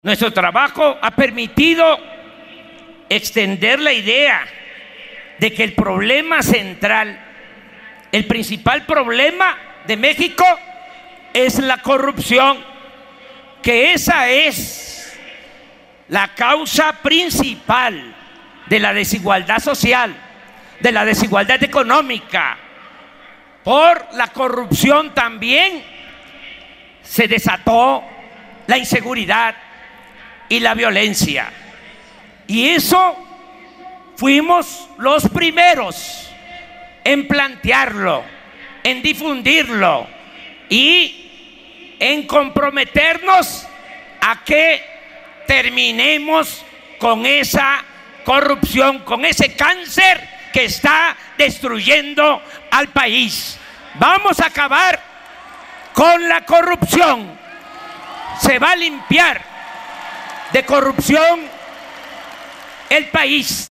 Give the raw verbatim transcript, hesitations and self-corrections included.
Nuestro trabajo ha permitido extender la idea de que el problema central, el principal problema de México es la corrupción, que esa es la causa principal de la desigualdad social, de la desigualdad económica. Por la corrupción también se desató la inseguridad y la violencia. Y eso fuimos los primeros en plantearlo, en difundirlo y en comprometernos a que terminemos con esa corrupción, con ese cáncer que está destruyendo al país. Vamos a acabar con la corrupción. Se va a limpiar de corrupción el país.